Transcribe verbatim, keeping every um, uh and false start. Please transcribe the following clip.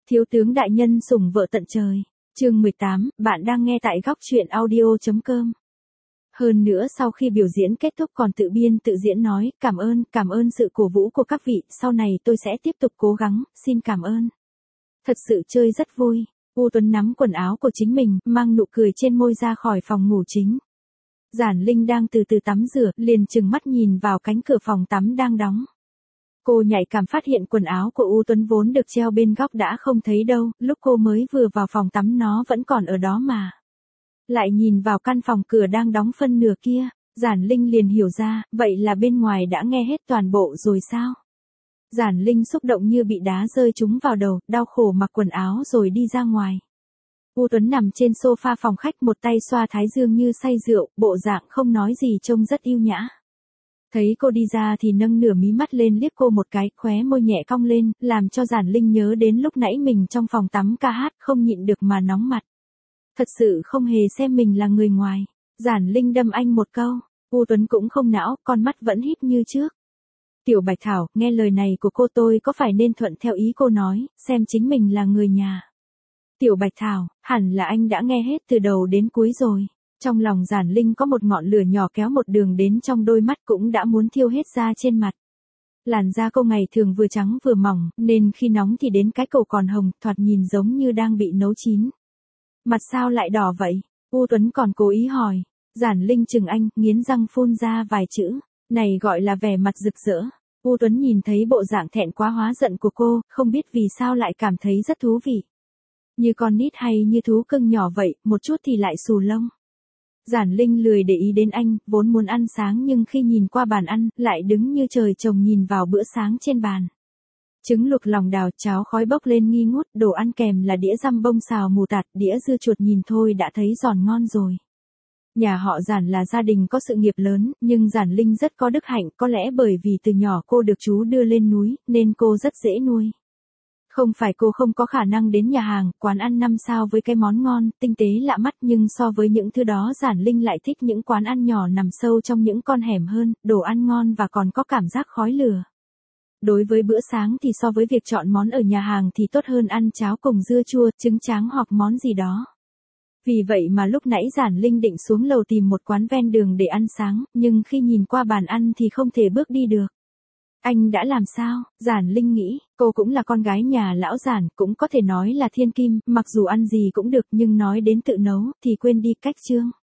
Thiếu tướng đại nhân sủng vợ tận trời. Chương mười tám, bạn đang nghe tại góc truyện audio chấm com. Hơn nữa sau khi biểu diễn kết thúc còn tự biên tự diễn nói, cảm ơn, cảm ơn sự cổ vũ của các vị, sau này tôi sẽ tiếp tục cố gắng, xin cảm ơn. Thật sự chơi rất vui. U Tuấn nắm quần áo của chính mình, mang nụ cười trên môi ra khỏi phòng ngủ chính. Giản Linh đang từ từ tắm rửa, liền trừng mắt nhìn vào cánh cửa phòng tắm đang đóng. Cô nhạy cảm phát hiện quần áo của U Tuấn vốn được treo bên góc đã không thấy đâu, lúc cô mới vừa vào phòng tắm nó vẫn còn ở đó mà. Lại nhìn vào căn phòng cửa đang đóng phân nửa kia, Giản Linh liền hiểu ra, vậy là bên ngoài đã nghe hết toàn bộ rồi sao? Giản Linh xúc động như bị đá rơi trúng vào đầu, đau khổ mặc quần áo rồi đi ra ngoài. U Tuấn nằm trên sofa phòng khách một tay xoa thái dương như say rượu, bộ dạng không nói gì trông rất yêu nhã. Thấy cô đi ra thì nâng nửa mí mắt lên liếc cô một cái, khóe môi nhẹ cong lên, làm cho Giản Linh nhớ đến lúc nãy mình trong phòng tắm ca hát không nhịn được mà nóng mặt. Thật sự không hề xem mình là người ngoài. Giản Linh đâm anh một câu, U Tuấn cũng không não, con mắt vẫn híp như trước. Tiểu Bạch Thảo, nghe lời này của cô tôi có phải nên thuận theo ý cô nói, xem chính mình là người nhà. Tiểu Bạch Thảo, hẳn là anh đã nghe hết từ đầu đến cuối rồi. Trong lòng Giản Linh có một ngọn lửa nhỏ kéo một đường đến trong đôi mắt cũng đã muốn thiêu hết da trên mặt. Làn da cô ngày thường vừa trắng vừa mỏng, nên khi nóng thì đến cái cổ còn hồng, thoạt nhìn giống như đang bị nấu chín. Mặt sao lại đỏ vậy? U Tuấn còn cố ý hỏi. Giản Linh chừng anh, nghiến răng phun ra vài chữ. Này gọi là vẻ mặt rực rỡ. U Tuấn nhìn thấy bộ dạng thẹn quá hóa giận của cô, không biết vì sao lại cảm thấy rất thú vị. Như con nít hay như thú cưng nhỏ vậy, một chút thì lại xù lông. Giản Linh lười để ý đến anh, vốn muốn ăn sáng nhưng khi nhìn qua bàn ăn, lại đứng như trời trồng nhìn vào bữa sáng trên bàn. Trứng luộc lòng đào, cháo khói bốc lên nghi ngút, đồ ăn kèm là đĩa dăm bông xào mù tạt, đĩa dưa chuột nhìn thôi đã thấy giòn ngon rồi. Nhà họ Giản là gia đình có sự nghiệp lớn, nhưng Giản Linh rất có đức hạnh, có lẽ bởi vì từ nhỏ cô được chú đưa lên núi, nên cô rất dễ nuôi. Không phải cô không có khả năng đến nhà hàng, quán ăn năm sao với cái món ngon, tinh tế lạ mắt, nhưng so với những thứ đó Giản Linh lại thích những quán ăn nhỏ nằm sâu trong những con hẻm hơn, đồ ăn ngon và còn có cảm giác khói lửa. Đối với bữa sáng thì so với việc chọn món ở nhà hàng thì tốt hơn ăn cháo cùng dưa chua, trứng tráng hoặc món gì đó. Vì vậy mà lúc nãy Giản Linh định xuống lầu tìm một quán ven đường để ăn sáng, nhưng khi nhìn qua bàn ăn thì không thể bước đi được. Anh đã làm sao? Giản Linh nghĩ, cô cũng là con gái nhà lão Giản, cũng có thể nói là thiên kim, mặc dù ăn gì cũng được nhưng nói đến tự nấu thì quên đi cách chương.